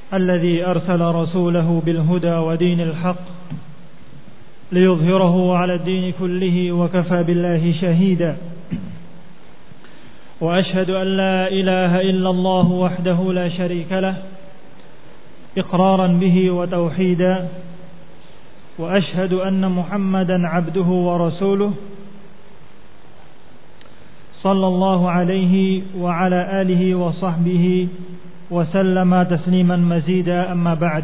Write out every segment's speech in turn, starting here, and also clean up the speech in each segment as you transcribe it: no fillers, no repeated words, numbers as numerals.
الذي أرسل رسوله بالهدى ودين الحق ليظهره على الدين كله وكفى بالله شهيدا وأشهد أن لا إله إلا الله وحده لا شريك له إقرارا به وتوحيدا وأشهد أن محمدا عبده ورسوله صلى الله عليه وعلى آله وصحبه وسلم تسليما مزيدا أما بعد.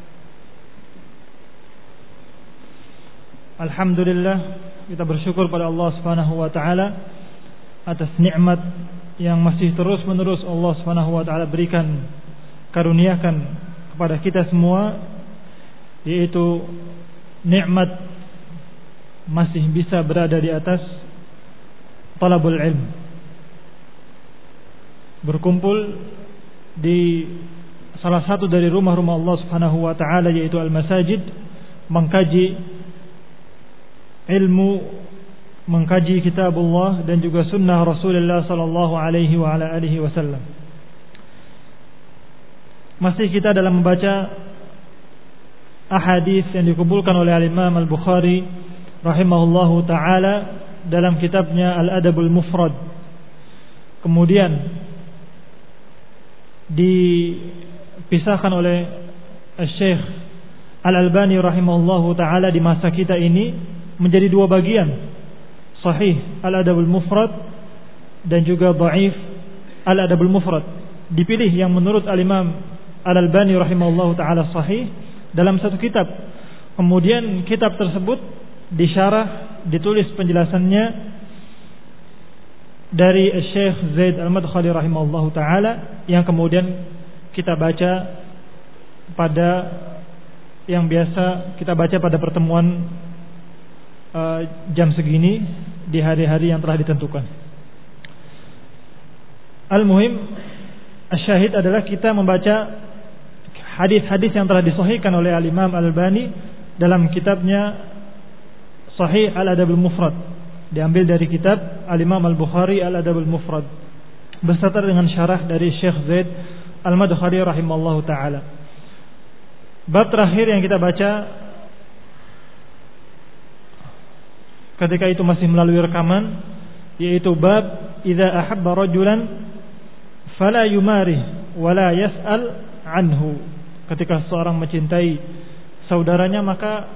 Alhamdulillah, kita bersyukur pada Allah Subhanahu wa taala atas nikmat yang masih terus-menerus Allah Subhanahu wa taala berikan, karuniakan kepada kita semua, yaitu nikmat masih bisa berada di atas talabul ilm, berkumpul di salah satu dari rumah-rumah Allah Subhanahu wa taala, yaitu al-masajid, mengkaji ilmu, mengkaji kitabullah dan juga sunnah Rasulullah sallallahu alaihi wa ala alihi wasallam. Masih kita dalam membaca ahadits yang dikumpulkan oleh Al-Imam Al-Bukhari rahimahullahu taala dalam kitabnya Al-Adabul Mufrad. Kemudian dipisahkan oleh Syekh Al-Albani rahimahullahu taala di masa kita ini menjadi dua bagian, Sahih Al-Adabul Mufrad dan juga Dhaif Al-Adabul Mufrad. Dipilih yang menurut Al-Imam Al-Albani rahimahullahu taala sahih dalam satu kitab. Kemudian kitab tersebut disyarah, ditulis penjelasannya dari Syekh Zaid Al-Madkhali rahimahullahu taala, yang kemudian kita baca pada yang biasa kita baca pada pertemuan jam segini di hari-hari yang telah ditentukan. Al-muhim, asyahid adalah kita membaca hadis-hadis yang telah disahihkan oleh Al-Imam Al-Albani dalam kitabnya Sahih Al-Adabul Mufrad, diambil dari kitab Al-Imam Al-Bukhari Al-Adabul Mufrad beserta dengan syarah dari Syekh Zaid Al-Madkhali rahimallahu taala. Bab terakhir yang kita baca ketika itu masih melalui rekaman, yaitu bab idza ahabba rajulan fala yumarih wala yas'al anhu. Ketika seorang mencintai saudaranya, maka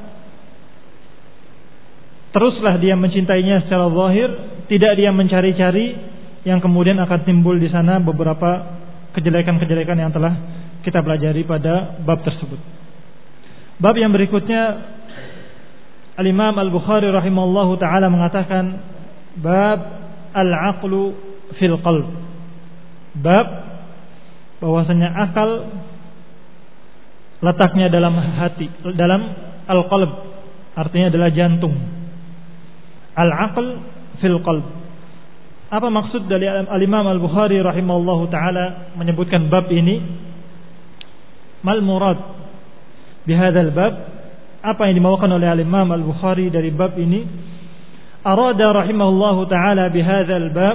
teruslah dia mencintainya secara zahir, tidak dia mencari-cari yang kemudian akan timbul di sana beberapa kejelekan-kejelekan yang telah kita pelajari pada bab tersebut. Bab yang berikutnya, Al-Imam Al-Bukhari rahimahullahu taala mengatakan bab al-aqlu fil qalb. Bab bahwasanya akal letaknya dalam hati, dalam al-qalb, artinya adalah jantung. Al-aql fil qalb. Apa maksud dari Al-Imam Al-Bukhari rahimahullahu taala menyebutkan bab ini? Mal murad bihadzal bab? Apa yang dimaukan oleh Al-Imam Al-Bukhari dari bab ini? Arada rahimahullahu taala bihadzal bab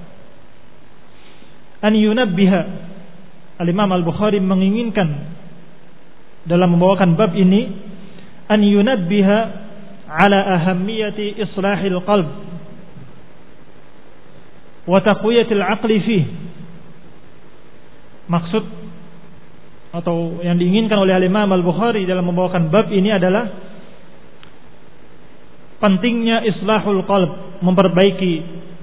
an yunabbiha. Al-Imam Al-Bukhari menginginkan dalam membawakan bab ini an yunabbiha ala ahammiyati islahil qalb wa taqwiyatil aqli fih. Maksud atau yang diinginkan oleh Imam Al-Bukhari dalam membawakan bab ini adalah pentingnya islahul qalb, memperbaiki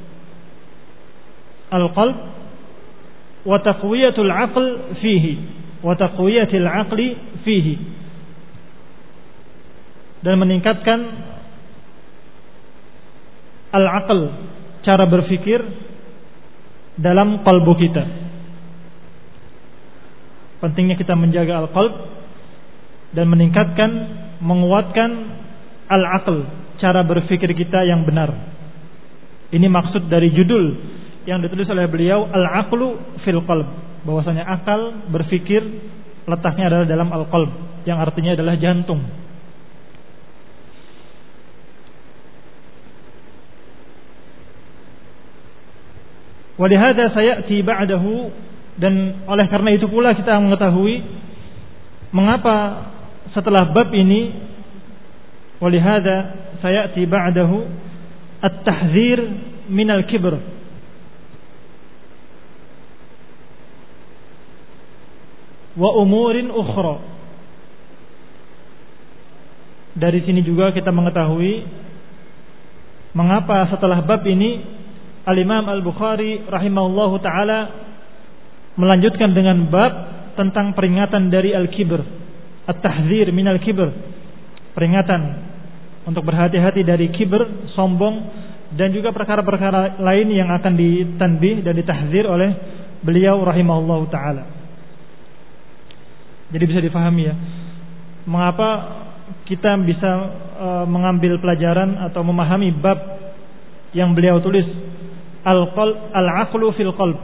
al-qalb, wa taqwiyatul aql fihi, wa taqwiyatil aqli fihi, dan meningkatkan al-aql, cara berpikir dalam qalbu kita. Pentingnya kita menjaga al-qalb dan meningkatkan, menguatkan al-aql, cara berpikir kita yang benar. Ini maksud dari judul yang ditulis oleh beliau, al-aqlu fil qalb, bahwasanya akal berpikir letaknya adalah dalam al-qalb, yang artinya adalah jantung. Walihada sayati ba'dahu, dan oleh karena itu pula kita mengetahui Mengapa setelah bab ini, walihada sayati ba'dahu at-tahdzir minal kibr. Wa umurin ukhra. Dari sini juga kita mengetahui mengapa setelah bab ini Al-Imam Al-Bukhari rahimahullahu ta'ala melanjutkan dengan bab tentang peringatan dari al-kibr, at-tahdzir minal kibr, peringatan untuk berhati-hati dari kibr, sombong, dan juga perkara-perkara lain yang akan ditanbih dan ditahdzir oleh beliau rahimahullahu ta'ala. Jadi bisa difahami ya, mengapa kita bisa mengambil pelajaran atau memahami bab yang beliau tulis, al-aqlu fil qalb,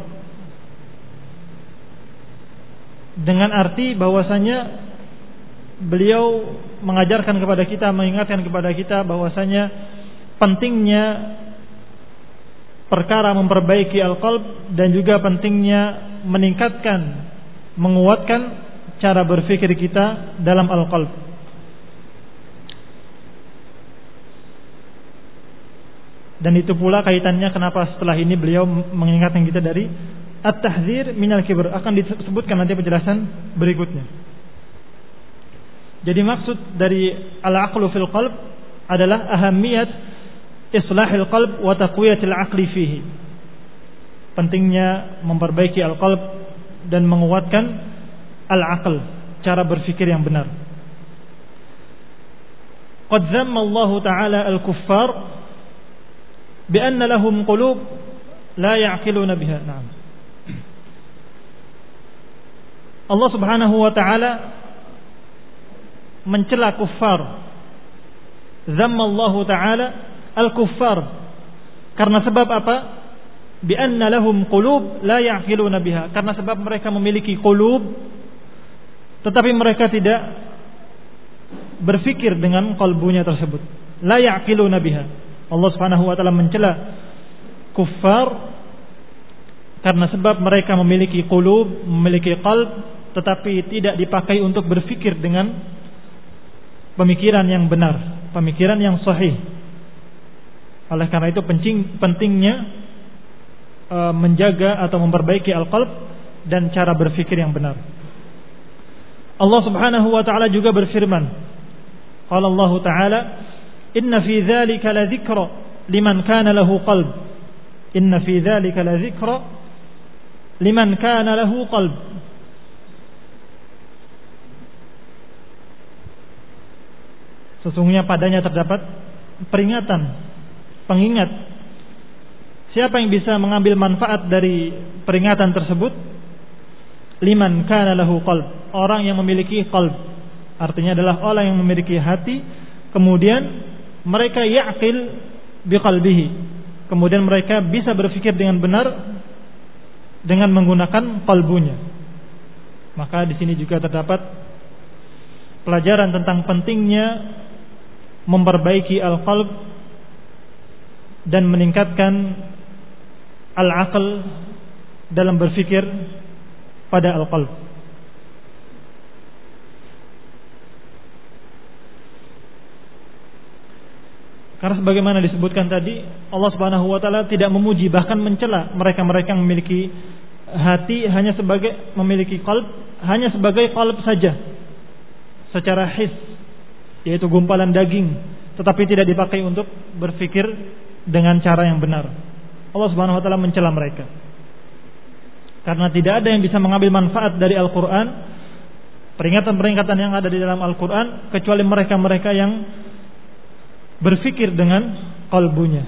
dengan arti bahwasanya beliau mengajarkan kepada kita, mengingatkan kepada kita bahwasanya pentingnya perkara memperbaiki al-qalb, dan juga pentingnya meningkatkan, menguatkan cara berpikir kita dalam al-qalb. Dan itu pula kaitannya kenapa setelah ini beliau mengingatkan kita dari at-tahdzir minal kibr, akan disebutkan nanti penjelasan berikutnya. Jadi maksud dari al-aqlu fil qalb adalah ahamiyat islahil qalb wa taqwiyatil aqli fihi. Pentingnya memperbaiki al-qalb dan menguatkan al-aql, cara berpikir yang benar. Qad zamma Allah Ta'ala al-kuffar bi anna lahum qulub la ya'qiluna biha. Naam. Allah Subhanahu wa taala mencela kuffar. Zamma Allah Ta'ala al-kuffar karena sebab apa? Bi anna lahum qulub la ya'qiluna biha, karena sebab mereka memiliki qulub tetapi mereka tidak berfikir dengan qalbunya tersebut. La ya'qiluna biha. Allah Subhanahu wa taala mencela kuffar karena sebab mereka memiliki qulub, memiliki qalb, tetapi tidak dipakai untuk berfikir dengan pemikiran yang benar, pemikiran yang sahih. Oleh karena itu pentingnya menjaga atau memperbaiki al-qalb dan cara berfikir yang benar. Allah Subhanahu wa taala juga berfirman, qala Allah taala, inna fi dzalika la dzikra liman kana lahu qalb. Inna fi dzalika la dzikra liman kana lahu qalb. Sesungguhnya padanya terdapat peringatan, pengingat. Siapa yang bisa mengambil manfaat dari peringatan tersebut? Liman kana lahu qalb, orang yang memiliki qalb. Artinya adalah orang yang memiliki hati, kemudian mereka ya'qil biqalbihi, kemudian mereka bisa berpikir dengan benar dengan menggunakan qalbunya. Maka di sini juga terdapat pelajaran tentang pentingnya memperbaiki al-qalb dan meningkatkan al-aql dalam berfikir pada al-qalb. Karena sebagaimana disebutkan tadi, Allah Subhanahu wa taala tidak memuji, bahkan mencela mereka-mereka yang memiliki hati hanya sebagai memiliki qalb, hanya sebagai qalb saja, secara his, yaitu gumpalan daging, tetapi tidak dipakai untuk berfikir dengan cara yang benar. Allah Subhanahu wa taala mencela mereka. Karena tidak ada yang bisa mengambil manfaat dari Al-Qur'an, peringatan-peringatan yang ada di dalam Al-Qur'an, kecuali mereka-mereka yang berfikir dengan qalbunya.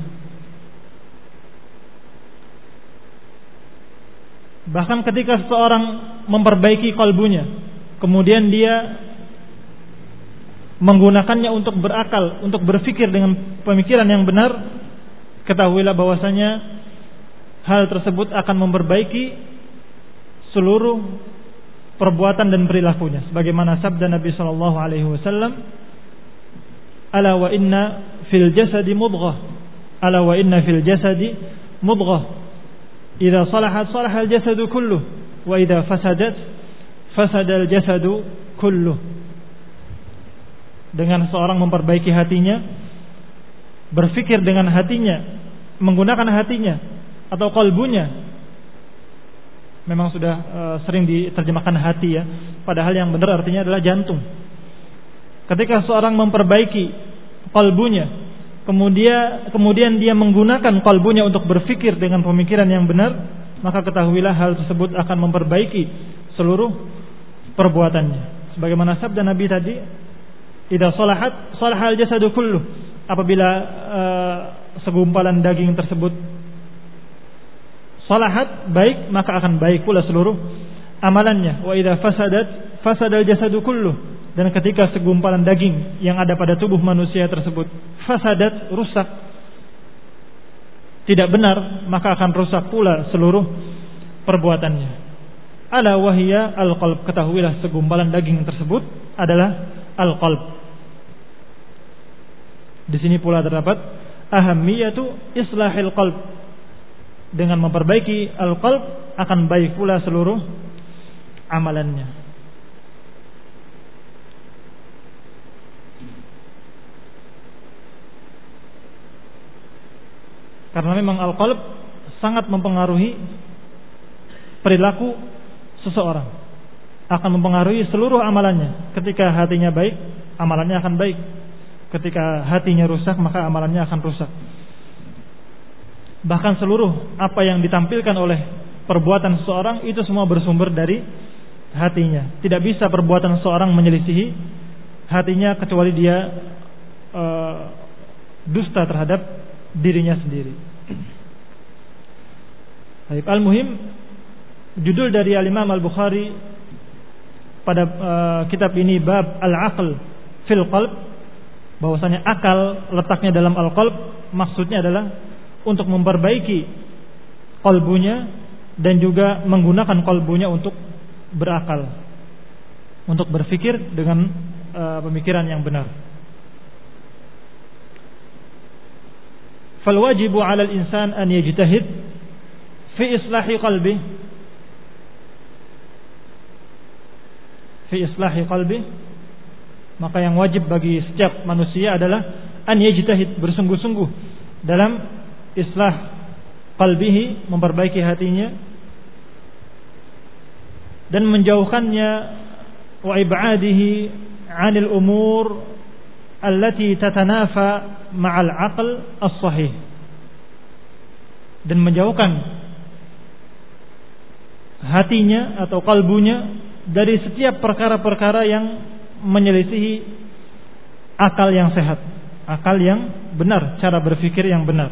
Bahkan ketika seseorang memperbaiki qalbunya, kemudian dia menggunakannya untuk berakal, untuk berfikir dengan pemikiran yang benar, ketahuilah bahwasanya hal tersebut akan memperbaiki seluruh perbuatan dan perilakunya. Sebagaimana sabda Nabi sallallahu alaihi wasallam, ala wa inna fil jasadi mudghah, ala wa inna fil jasadi mudghah, idza salahat salaha al jasadu kulluh wa idza fasadat fasada al jasadu kulluh. Dengan seorang memperbaiki hatinya, berfikir dengan hatinya, menggunakan hatinya atau qalbunya. Memang sudah sering diterjemahkan hati ya, padahal yang benar artinya adalah jantung. Ketika seorang memperbaiki qalbunya, kemudian dia menggunakan qalbunya untuk berfikir dengan pemikiran yang benar, maka ketahuilah hal tersebut akan memperbaiki seluruh perbuatannya. Sebagaimana sabda Nabi tadi, idza salahat salahal jasadu kulluh. Apabila segumpalan daging tersebut salahat, baik, maka akan baik pula seluruh amalannya. Wa idza fasadat fasadal jasadu kulluh. Dan ketika segumpalan daging yang ada pada tubuh manusia tersebut fasadat, rusak, tidak benar, maka akan rusak pula seluruh perbuatannya. Ala wahiyya al-qalb. Ketahuilah segumpalan daging tersebut adalah al-qalb. Di sini pula terdapat ahammiyatu islahil qalb. Dengan memperbaiki al-qalb akan baik pula seluruh amalannya. Karena memang al-qalb sangat mempengaruhi perilaku seseorang, akan mempengaruhi seluruh amalannya. Ketika hatinya baik, amalannya akan baik. Ketika hatinya rusak, maka amalannya akan rusak. Bahkan seluruh apa yang ditampilkan oleh perbuatan seseorang itu semua bersumber dari hatinya. Tidak bisa perbuatan seseorang menyelisihi hatinya kecuali dia dusta terhadap dirinya sendiri. Baik, al-muhim, judul dari al-Imam Al-Bukhari pada kitab ini bab al-aql fil qalb, bahwasanya akal letaknya dalam al-qalb, maksudnya adalah untuk memperbaiki qalbunya dan juga menggunakan qalbunya untuk berakal, untuk berfikir dengan pemikiran yang benar. Fal wajibu 'ala al-insan an yajtahid fi islahi qalbi, maka yang wajib bagi setiap manusia adalah an yajtahid, bersungguh-sungguh dalam islah qalbihi, memperbaiki hatinya dan menjauhkannya, wa ib'adihi 'anil umur allati tatanafa ma'al aql as-sahih, dan menjauhkan hatinya atau kalbunya dari setiap perkara-perkara yang menyelisihi akal yang sehat, akal yang benar, cara berfikir yang benar.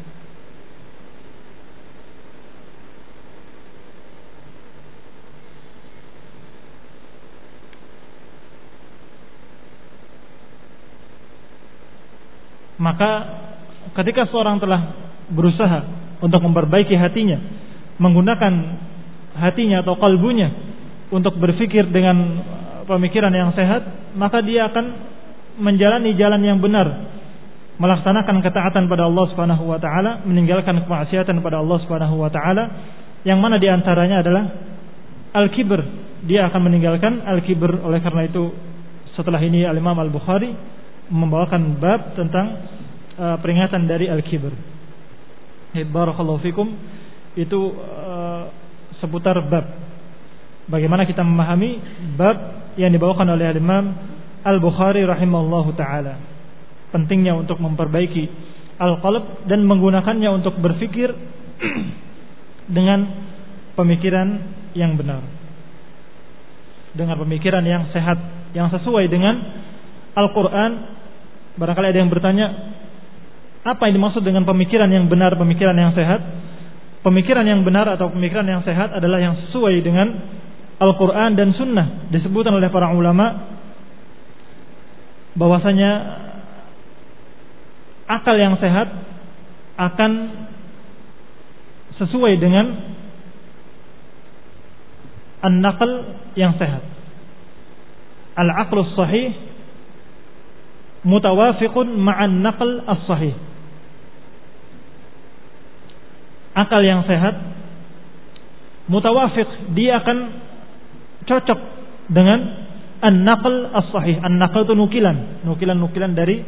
Maka ketika seorang telah berusaha untuk memperbaiki hatinya, menggunakan hatinya atau kalbunya untuk berfikir dengan pemikiran yang sehat, maka dia akan menjalani jalan yang benar, melaksanakan ketaatan pada Allah Subhanahu wa taala, meninggalkan kemaksiatan pada Allah Subhanahu wa taala, yang mana di antaranya adalah al-kibr. Dia akan meninggalkan al-kibr. Oleh karena itu, setelah ini Al-Imam Al-Bukhari membawakan bab tentang peringatan dari al-kibr. Barakallahu fikum. Itu seputar bab bagaimana kita memahami bab yang dibawakan oleh Imam Al-Bukhari rahimahullahu taala. Pentingnya untuk memperbaiki al-qalb dan menggunakannya untuk berfikir dengan pemikiran yang benar, dengan pemikiran yang sehat, yang sesuai dengan Al-Quran. Barangkali ada yang bertanya, apa yang dimaksud dengan pemikiran yang benar, pemikiran yang sehat? Pemikiran yang benar atau pemikiran yang sehat adalah yang sesuai dengan Al-Quran dan Sunnah. Disebutkan oleh para ulama bahwasanya akal yang sehat akan sesuai dengan an-naql yang sehat. Al-aqlus sahih mutawafiqun ma'an naql as-sahih. Akal yang sehat mutawafiq, dia akan cocok dengan an-naql as-sahih. An-naql itu nukilan dari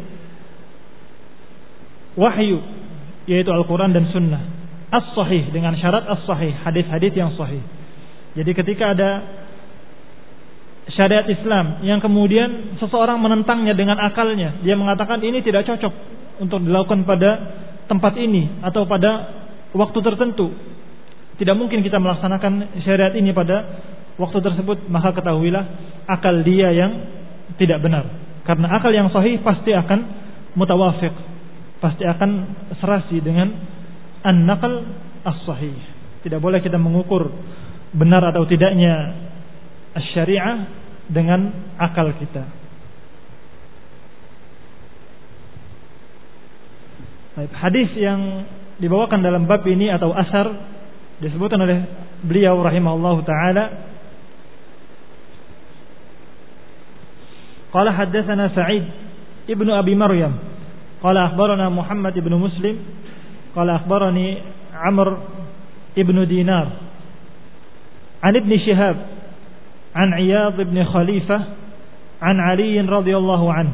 wahyu, yaitu Al-Quran dan Sunnah. As-sahih dengan syarat as-sahih, hadis-hadis yang sahih. Jadi ketika ada syariat Islam yang kemudian seseorang menentangnya dengan akalnya, dia mengatakan ini tidak cocok untuk dilakukan pada tempat ini atau pada waktu tertentu, tidak mungkin kita melaksanakan syariat ini pada waktu tersebut, maka ketahuilah akal dia yang tidak benar. Karena akal yang sahih pasti akan mutawafiq, pasti akan serasi dengan an-naql as-sahih. Tidak boleh kita mengukur benar atau tidaknya syariah dengan akal kita. Hadis yang dibawakan dalam bab ini atau asar disebutkan oleh beliau rahimahullahu taala, qala haddatsana Sa'id ibnu Abi Maryam qala akhbarana Muhammad ibnu Muslim qala akhbarani Amr ibnu Dinar an Ibn Shihab an Iyad ibn Khalifah an Ali radhiyallahu anhu.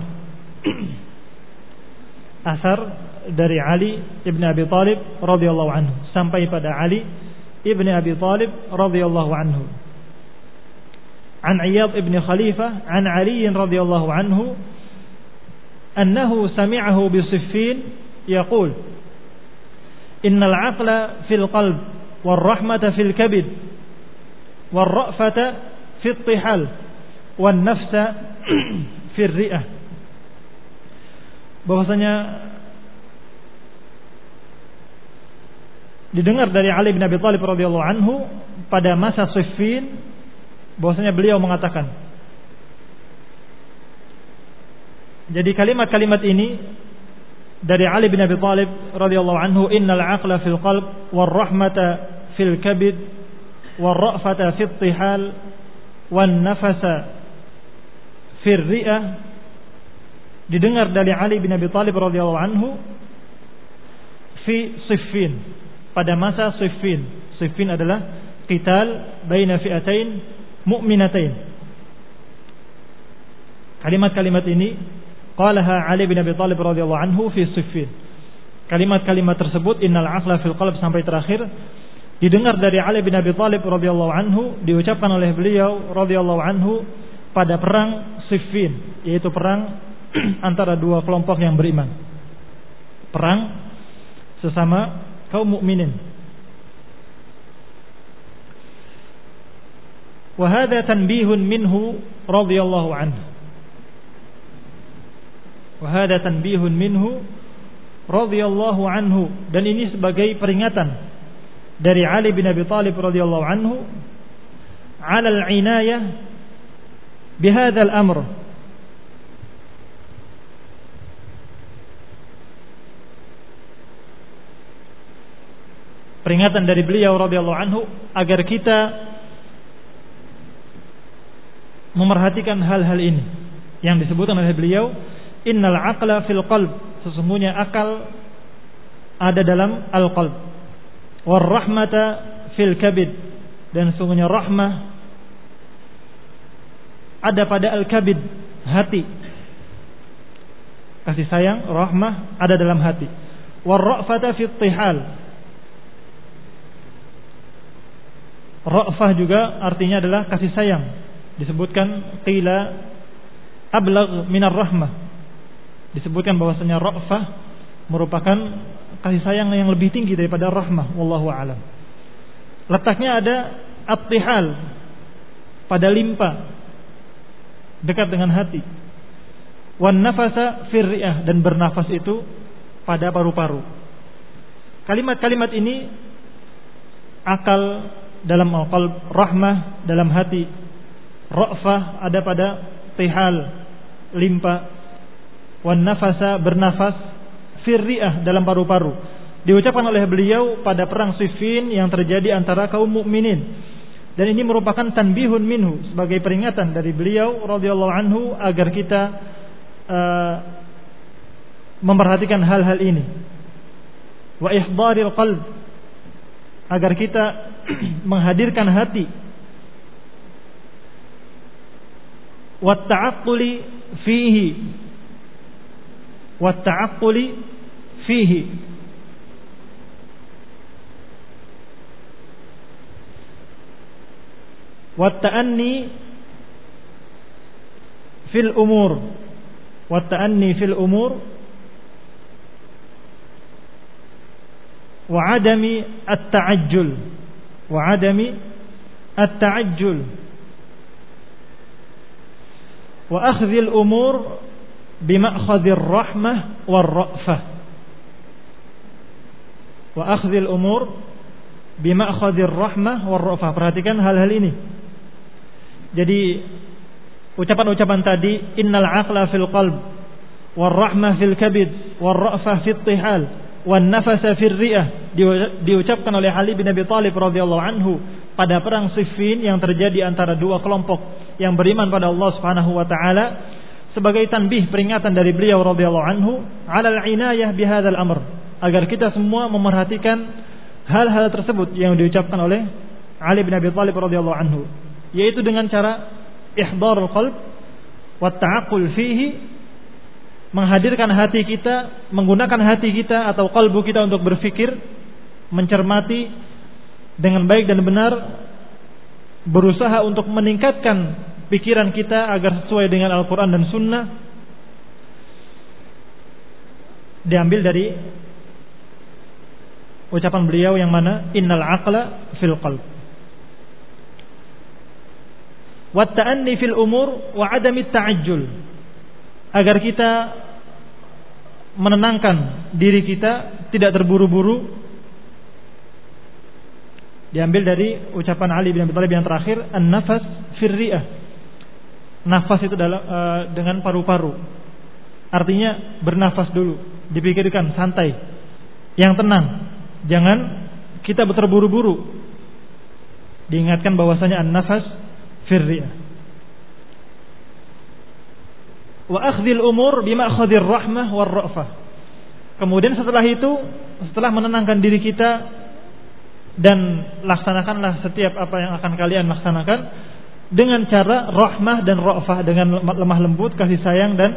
Asar dari Ali ibn Abi Talib radhiyallahu anhu sampai pada Ali ibn Abi Talib radhiyallahu anhu. An Iyad ibn Khalifah an Ali radhiyallahu anhu annahu sami'ahu bi Siffin yaqul innal 'aqla fil qalb war rahmata fil kabid war ra'fata fil tihal wan nafsa fil ri'ah. Bahwasanya didengar dari Ali bin Abi Thalib radhiyallahu anhu pada masa Siffin, bahwasanya beliau mengatakan, jadi kalimat-kalimat ini dari Ali bin Abi Thalib radhiyallahu anhu, innal aqla fil qalb war rahmata fil kabid war ra'fata fit tihal wan nafasa fir ri'ah, didengar dari Ali bin Abi Thalib radhiyallahu anhu fi Siffin, pada masa Siffin. Siffin adalah qital baina fi'atain mu'minatain. Kalimat-kalimat ini qalaha Ali bin Abi Thalib radhiyallahu anhu fi Siffin. Kalimat-kalimat tersebut innal aqla fil qalb sampai terakhir didengar dari Ali bin Abi Thalib radhiyallahu anhu, diucapkan oleh beliau radhiyallahu anhu pada perang Siffin, yaitu perang antara dua kelompok yang beriman, perang sesama kaum mukminin. Wa hadza tanbihun minhu radhiyallahu anhu. Wa hadza tanbihun minhu radhiyallahu anhu, dan ini sebagai peringatan dari Ali bin Abi Thalib radhiyallahu anhu ala al-inayah bihadzal amr, peringatan dari beliau radhiyallahu anhu agar kita memerhatikan hal-hal ini yang disebutkan oleh beliau, innal aqla fil qalb, sesungguhnya akal ada dalam al-qalb, war rahmata fil kabid, dan sesungguhnya rahmah ada pada al-kabid, hati. Kasih sayang, rahmah ada dalam hati. War ra'fata fit tihal, ra'fah juga artinya adalah kasih sayang. Disebutkan qila ablagh minar rahmah, disebutkan bahwasanya ra'fah merupakan kasih sayang yang lebih tinggi daripada rahmah, wallahu a'lam. Letaknya ada at-tihal pada limpa, dekat dengan hati. Wan nafasa fir ri'ah, dan bernafas itu pada paru-paru. Kalimat-kalimat ini akal dalam al-qalb, rahmah dalam hati, ra'fah ada pada tihal, limpa, wan nafasa bernafas fir ri'ah dalam paru-paru. Diucapkan oleh beliau pada perang Siffin yang terjadi antara kaum mukminin. Dan ini merupakan tanbihun minhu, sebagai peringatan dari beliau radhiyallahu anhu agar kita memperhatikan hal-hal ini. Wa ihdharil qalb, agar kita menghadirkan hati wat ta'aqquli fihi, wat ta'aqquli fihi, wat ta'anni fil umur, wat ta'anni fil umur, wa adami at-ta'ajjul, wa adami at-ta'ajjul, wa akhdhil umur bima'khadhir rahmah war ra'fah, wa akhdhil umur bima'khadhir rahmah war ra'fah. Perhatikan hal-hal ini. Jadi ucapan-ucapan tadi, innal aqla fil qalb war rahmah fil kabid war ra'fah fit tihal wan nafasa fir ri'ah, diucapkan oleh Ali bin Abi Thalib radhiyallahu anhu pada perang Siffin yang terjadi antara dua kelompok yang beriman pada Allah Subhanahu wa taala, sebagai tanbih, peringatan dari beliau radhiyallahu anhu alal inayah bihadzal amr, agar kita semua memerhatikan hal-hal tersebut yang diucapkan oleh Ali bin Abi Thalib radhiyallahu anhu, yaitu dengan cara ihdharul qalb wa ta'aqqul fihi, menghadirkan hati kita, menggunakan hati kita atau kalbu kita untuk berfikir, mencermati dengan baik dan benar, berusaha untuk meningkatkan pikiran kita agar sesuai dengan Al-Quran dan Sunnah. Diambil dari ucapan beliau yang mana, innal aqla fil qalb wa ta'anni fil umur wa adami ta'ajjul, agar kita menenangkan diri kita, tidak terburu-buru. Diambil dari ucapan Ali bin Abi Thalib yang terakhir, an-nafas fir ri'ah, nafas itu dengan paru-paru, artinya bernafas dulu, dipikirkan santai, yang tenang, jangan kita terburu-buru. Diingatkan bahwasanya an-nafas fir ri'ah. Wa akhdhil umur bima akhadhir rahmah war ra'fah. Kemudian setelah itu, setelah menenangkan diri kita, dan laksanakanlah setiap apa yang akan kalian laksanakan dengan cara rahmah dan ra'fah, dengan lemah lembut, kasih sayang, dan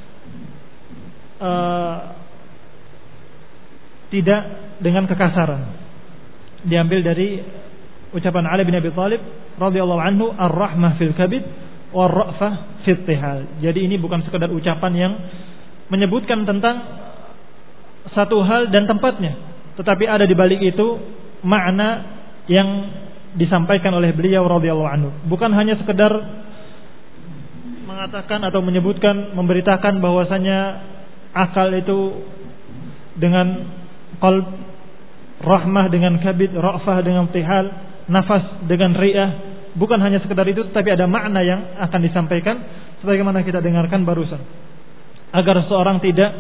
tidak dengan kekasaran. Diambil dari ucapan Ali bin Abi Thalib radhiyallahu anhu, ar-rahmah fil kabid war-ra'fah fit tihal. Jadi ini bukan sekedar ucapan yang menyebutkan tentang satu hal dan tempatnya, tetapi ada di balik itu makna yang disampaikan oleh beliau radhiyallahu anhu. Bukan hanya sekedar mengatakan atau menyebutkan, memberitakan bahwasanya akal itu dengan qalb, rahmah dengan kabid, ra'fah dengan tihal, nafas dengan ri'ah. Bukan hanya sekedar itu, tetapi ada makna yang akan disampaikan sebagaimana kita dengarkan barusan, agar seorang tidak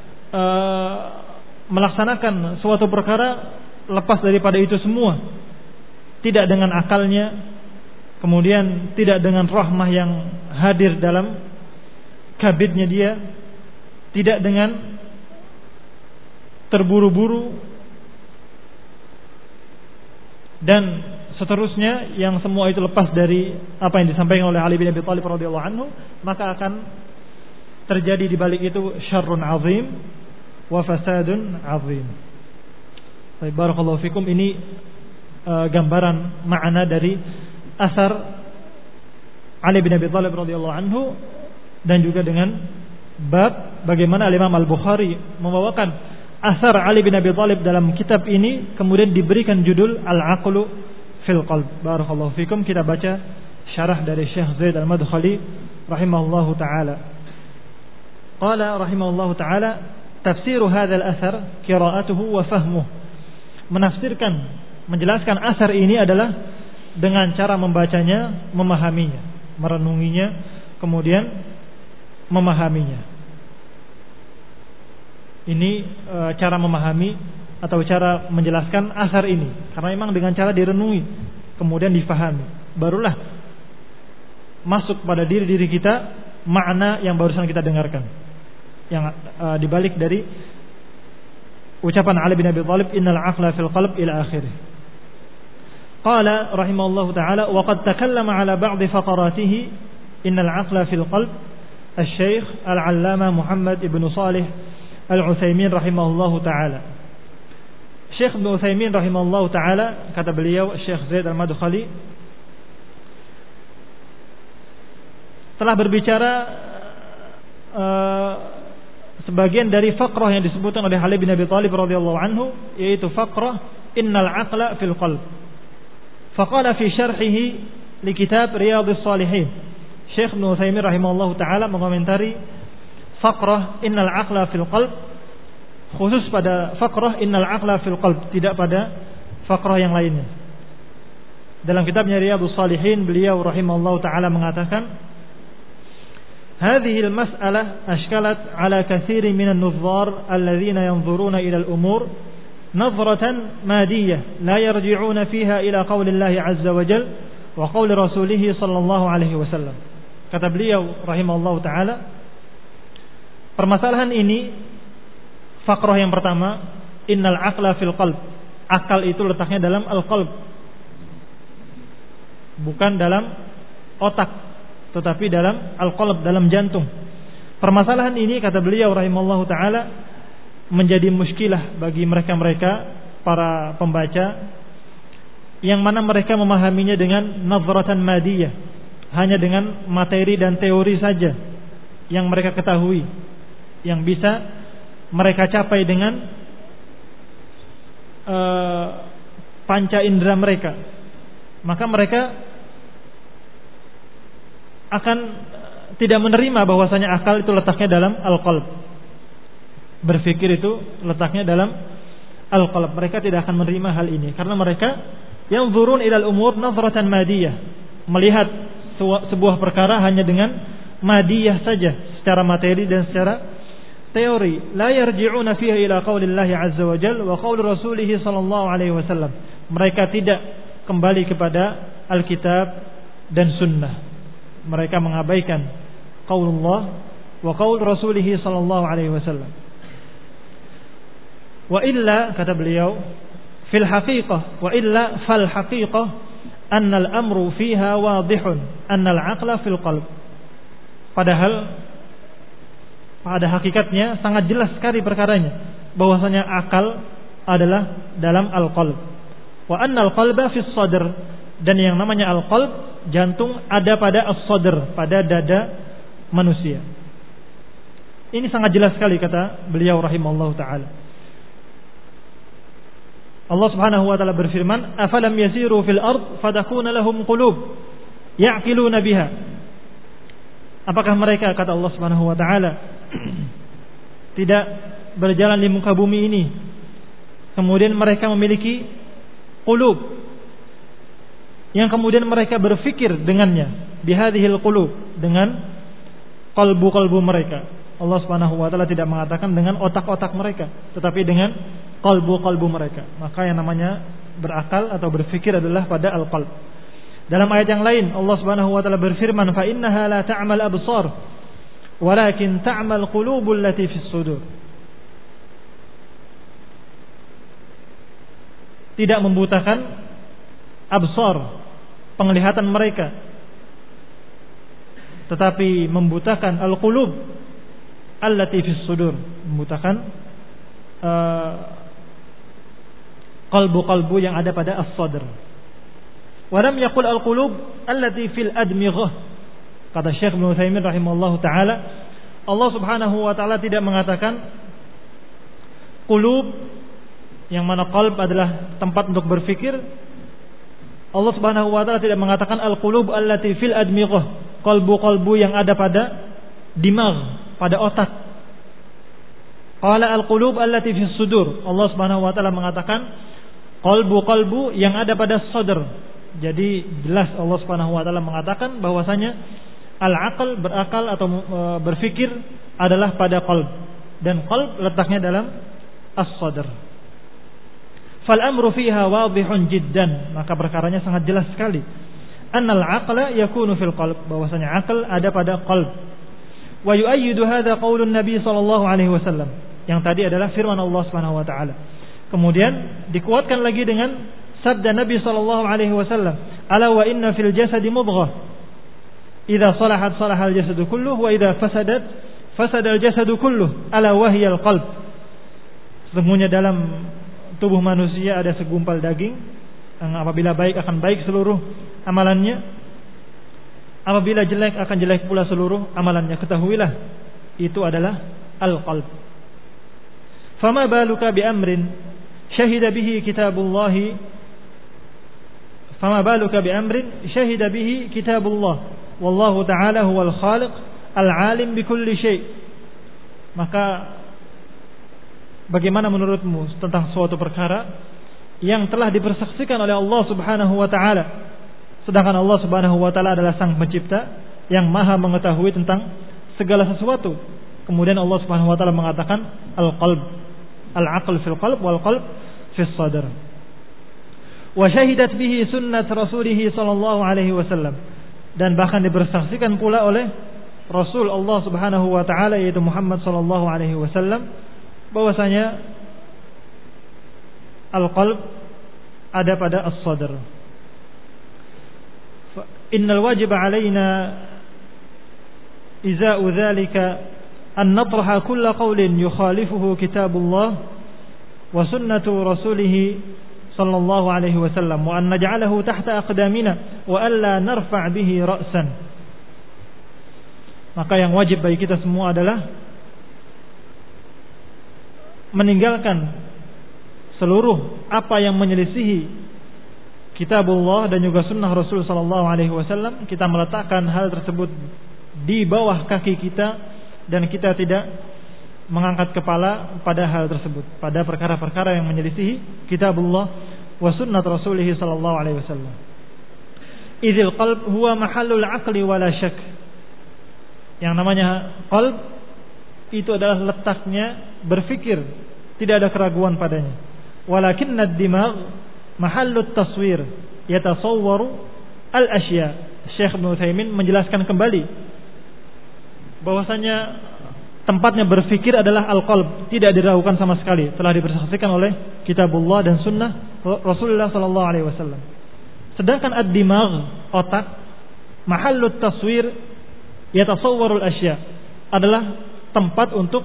melaksanakan suatu perkara lepas daripada itu semua, tidak dengan akalnya, kemudian tidak dengan rahmah yang hadir dalam kabidnya dia, tidak dengan terburu-buru, dan seterusnya, yang semua itu lepas dari apa yang disampaikan oleh Ali bin Abi Thalib radhiyallahu anhu, maka akan terjadi di balik itu syarrun azim wa fasadun azim. Baik, barakallahu fikum. Ini gambaran makna dari asar Ali bin Abi Thalib radhiyallahu anhu, dan juga dengan bab bagaimana Imam Al-Bukhari membawakan asar Ali bin Abi Thalib dalam kitab ini, kemudian diberikan judul Al-Aqlu fil qalb. Barakallahu fikum. Kita baca syarah dari Syekh Zaid Al-Madkhali rahimahullahu taala. Qala rahimahullahu taala, tafsir hadzal athar qira'atuhu wa fahmuhu. Menafsirkan, menjelaskan asar ini adalah dengan cara membacanya, memahaminya, merenunginya, kemudian memahaminya. Ini cara memahami atau cara menjelaskan asar ini, karena memang dengan cara direnungi kemudian difahami, barulah masuk pada diri kita makna yang barusan kita dengarkan, yang dibalik dari ucapan Ali bin Abi Thalib, innal aqla fil qalb ila akhirih. Qala rahimahullahu taala, wa qad takallama ala ba'd faqaratihi Innal aqla fil qalb, Asy-Syaikh Al-'Allamah Muhammad ibn Shalih Al-Utsaimin rahimahullahu taala. Syekh Ibnu Utsaimin rahimahullahu taala, kata beliau Syekh Zaid Al-Madkhali, telah berbicara sebagian dari faqrah yang disebutkan oleh Ali bin Abi Thalib radhiyallahu anhu, yaitu faqrah innal aqla fil qalb. Faqala fi syarhihi li kitab Riyadhus Shalihin, Syekh Ibnu Utsaimin rahimahullahu taala mengomentari faqrah innal aqla fil qalb, khusus pada faqrah innal aqla fil qalb, tidak pada faqrah yang lainnya. Dalam kitabnya Riyadhus Shalihin, beliau rahimahullahu taala mengatakan, هذه المسألة أشكلت على كثير من النظار الذين ينظرون إلى الأمور نظرة مادية لا يرجعون فيها إلى قول الله عز وجل وقول رسوله صلى الله عليه وسلم. Kata beliau rahimahullahu taala, permasalahan ini, faqrah yang pertama, innal aqla fil qalb, akal itu letaknya dalam al-qalb, bukan dalam otak, tetapi dalam al-qalb, dalam jantung. Permasalahan ini, kata beliau rahimahullahu taala, menjadi muskilah bagi mereka-mereka para pembaca yang mana mereka memahaminya dengan nazratan madiyah, hanya dengan materi dan teori saja yang mereka ketahui, yang bisa mereka capai dengan panca indera mereka. Maka mereka akan tidak menerima bahwasanya akal itu letaknya dalam al-qalb, berpikir itu letaknya dalam al-qalb. Mereka tidak akan menerima hal ini karena mereka yanzurun ilal umur nazratan madiyah, melihat sebuah perkara hanya dengan madiyah saja, secara materi dan secara teori. La yarji'una fiha ila qaulillahi azza wa jalla wa qauli rasulih sallallahu alaihi wasallam. Mereka tidak kembali kepada Alkitab dan sunnah. Mereka mengabaikan qaulullah wa qaul rasulih sallallahu alaihi wasallam. Wa illa, kata beliau, fil haqiqah, wa illa fal haqiqah anna al-amru fiha wadihun anna al-aqla fil qalb. Padahal pada hakikatnya sangat jelas sekali perkaranya, bahwasanya akal adalah dalam al-qalb. Wa anna al-qalba fis sadr, dan yang namanya al-qalb, jantung, ada pada as-sadr, pada dada manusia. Ini sangat jelas sekali, kata beliau rahimahullahu taala. Allah Subhanahu wa taala berfirman, "Afalam yasiru fil ard fatakuna lahum qulub ya'qiluna biha." Apakah mereka, kata Allah Subhanahu wa taala, tidak berjalan di muka bumi ini, kemudian mereka memiliki qulub, yang kemudian mereka berfikir dengannya, bihadhil qulub, dengan qalbu-qalbu mereka. Allah Subhanahu wa taala tidak mengatakan dengan otak-otak mereka, tetapi dengan qalbu-qalbu mereka. Maka yang namanya berakal atau berfikir adalah pada al-qalb. Dalam ayat yang lain Allah Subhanahu wa taala berfirman, "Fa innaha la ta'mal absar, walakin ta'mal qulubul lati fis sudur." Tidak membutakan absar, penglihatan mereka, tetapi membutakan al-qulub allati fis sudur, membutakan qalbu-qalbu yang ada pada as-sadr. Wa lam yaqul al-qulub allati fil admighah. Kata Syekh Ibnu Utsaimin rahimahullahu taala, Allah Subhanahu wa taala tidak mengatakan qulub, yang mana qalb adalah tempat untuk berfikir. Allah Subhanahu wa taala tidak mengatakan al-qulub allati fil admighah, qalbu-qalbu yang ada pada dimag, pada otak. Qala al-qulub allati fis sudur. Allah Subhanahu wa taala mengatakan qalbu-qalbu yang ada pada sadr. Jadi jelas Allah Subhanahu wa taala mengatakan bahwasanya al-aql, berakal atau berfikir, adalah pada qalb, dan qalb letaknya dalam as-sadr. Fal amru fiha wadihun jiddan, maka perkaranya sangat jelas sekali. Annal aqla yakunu fil qalb, bahwasanya akal ada pada qalb. Wa yu'ayyidu hadza qaulun Nabi sallallahu alaihi wasallam, yang tadi adalah firman Allah Subhanahu wa taala. Kemudian dikuatkan lagi dengan sabda Nabi sallallahu alaihi wasallam, "Ala wa inna fil jasadi mudghah." idza salahat salahal jasadu kulluh wa idza fasadat fasadal jasadu kulluh ala wahyal qalb. Sesungguhnya dalam tubuh manusia ada segumpal daging yang apabila baik akan baik seluruh amalannya, apabila jelek akan jelek pula seluruh amalannya. Ketahuilah itu adalah al-qalb. Fama baluka bi amrin syahida bihi kitabullah, fama baluka bi amrin syahida bihi kitabullah wallahu ta'ala huwal khaliq al-alim bi kulli syai'. Maka bagaimana menurutmu tentang suatu perkara yang telah dipersaksikan oleh Allah Subhanahu wa taala, sedangkan Allah Subhanahu wa taala adalah Sang Pencipta yang Maha mengetahui tentang segala sesuatu. Kemudian Allah Subhanahu wa taala mengatakan al-qalb, al-aql fil qalb wal qalb fis sadr. Wa syahidat bihi sunnat rasulih sallallahu alaihi wasallam, dan bahkan dipersaksikan pula oleh Rasul Allah Subhanahu wa taala yaitu Muhammad sallallahu alaihi wasallam bahwasanya al-qalb ada pada as-sadr. Innal wajiba alaina iza'u dzalika an natraha kull qawlin yukhalifuhu kitabullah wa sunnatu rasulih sallallahu alaihi wasallam wa an naj'alahu tahta aqdamina wa alla narfa' bihi ra'san. Maka yang wajib bagi kita semua adalah meninggalkan seluruh apa yang menyelisihi kitabullah dan juga sunnah Rasul sallallahu alaihi wasallam. Kita meletakkan hal tersebut di bawah kaki kita dan kita tidak mengangkat kepala pada hal tersebut, pada perkara-perkara yang menyelisihi kitabullah wa sunnat Rasulih sallallahu alaihi wasallam. Idzil qalb huwa mahallul aqli wala syak. Yang namanya qalb itu adalah letaknya berfikir, tidak ada keraguan padanya. Walakinna ad-dimagh mahallut taswir, yatasawwaru al-asya. Syekh Ibnu Utsaimin menjelaskan kembali bahwasanya tempatnya berfikir adalah al-qalb, tidak diragukan sama sekali, telah dipersaksikan oleh kitabullah dan sunnah Rasulullah sallallahu alaihi wasallam. Sedangkan ad-dimagh, otak, mahallut taswir, yatasawwarul asya, adalah tempat untuk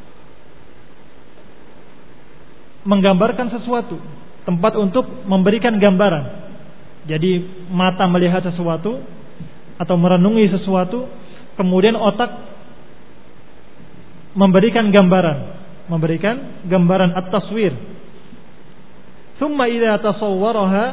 menggambarkan sesuatu, tempat untuk memberikan gambaran. Jadi mata melihat sesuatu atau merenungi sesuatu, kemudian otak memberikan gambaran at-taswir. Thumma idza tasawwaraha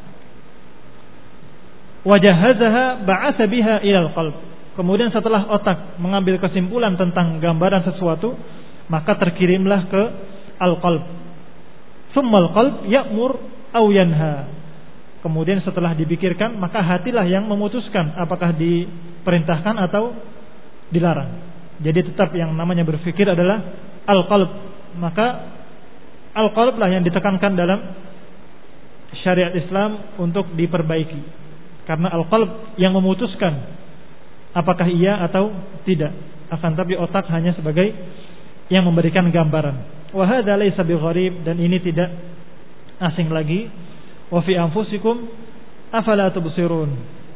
wa jahhazaha ba'atha biha ila al-qalb. Kemudian setelah otak mengambil kesimpulan tentang gambaran sesuatu, maka terkirimlah ke al-qalb. Thumma al-qalb ya'mur aw yanha. Kemudian setelah dipikirkan, maka hatilah yang memutuskan apakah diperintahkan atau dilarang. Jadi tetap yang namanya berfikir adalah al-qalb. Maka al-qalb lah yang ditekankan dalam syariat Islam untuk diperbaiki. Karena al-qalb yang memutuskan apakah iya atau tidak. Akan tapi otak hanya sebagai yang memberikan gambaran. Wa hadza laysa bigharib, dan ini tidak asing lagi. Wa fi anfusikum afala tubsirun.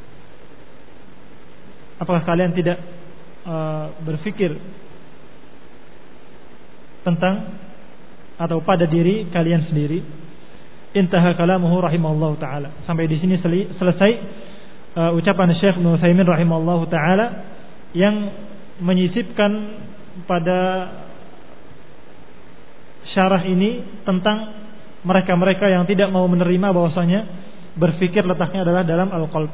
Apakah kalian tidak berfikir tentang atau pada diri kalian sendiri? Intaha kalamuhu rahimahullahu taala. Sampai di sini selesai ucapan Syekh Ibnu Utsaimin rahimahullahu taala yang menyisipkan pada syarah ini tentang mereka-mereka yang tidak mau menerima bahwasanya berfikir letaknya adalah dalam al-qalb.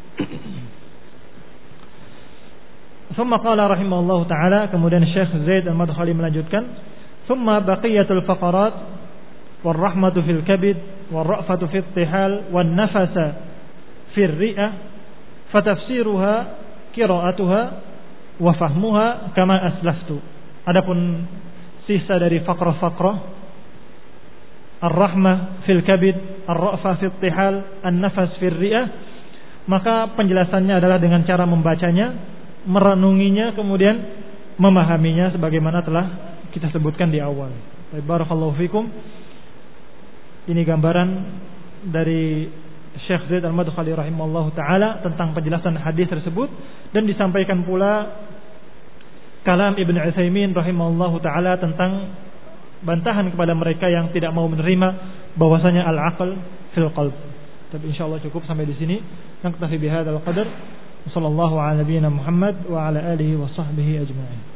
Thumma qala rahimahullahu taala, kemudian Syekh Zaid Al-Madkhali melanjutkan, thumma baqiyatul faqarat war rahmatu fil kabid war ra'fatu fit tihal wan nafasa fir ri'ah fatafsiruha qira'atuha wa fahmuha kama aslaftu. Adapun sisa dari faqrah-faqrah, ar-rahmah fil kabid, ar-ra'fa fit tihal, an-nafas fir ri'ah, maka penjelasannya adalah dengan cara membacanya, merenunginya, kemudian memahaminya sebagaimana telah kita sebutkan di awal. Barakallahu fikum. Ini gambaran dari Syekh Zaid Al-Madkhali rahimahullahu taala tentang penjelasan hadis tersebut, dan disampaikan pula kalam Ibnu Utsaimin rahimahullahu taala tentang bantahan kepada mereka yang tidak mau menerima bahwasanya al-aql fil qalb. Tapi insyaallah cukup sampai di sini. Naktafi bihadzal qadar. Wassallallahu ala nabiyyina Muhammad wa ala alihi wa sahbihi ajma'in.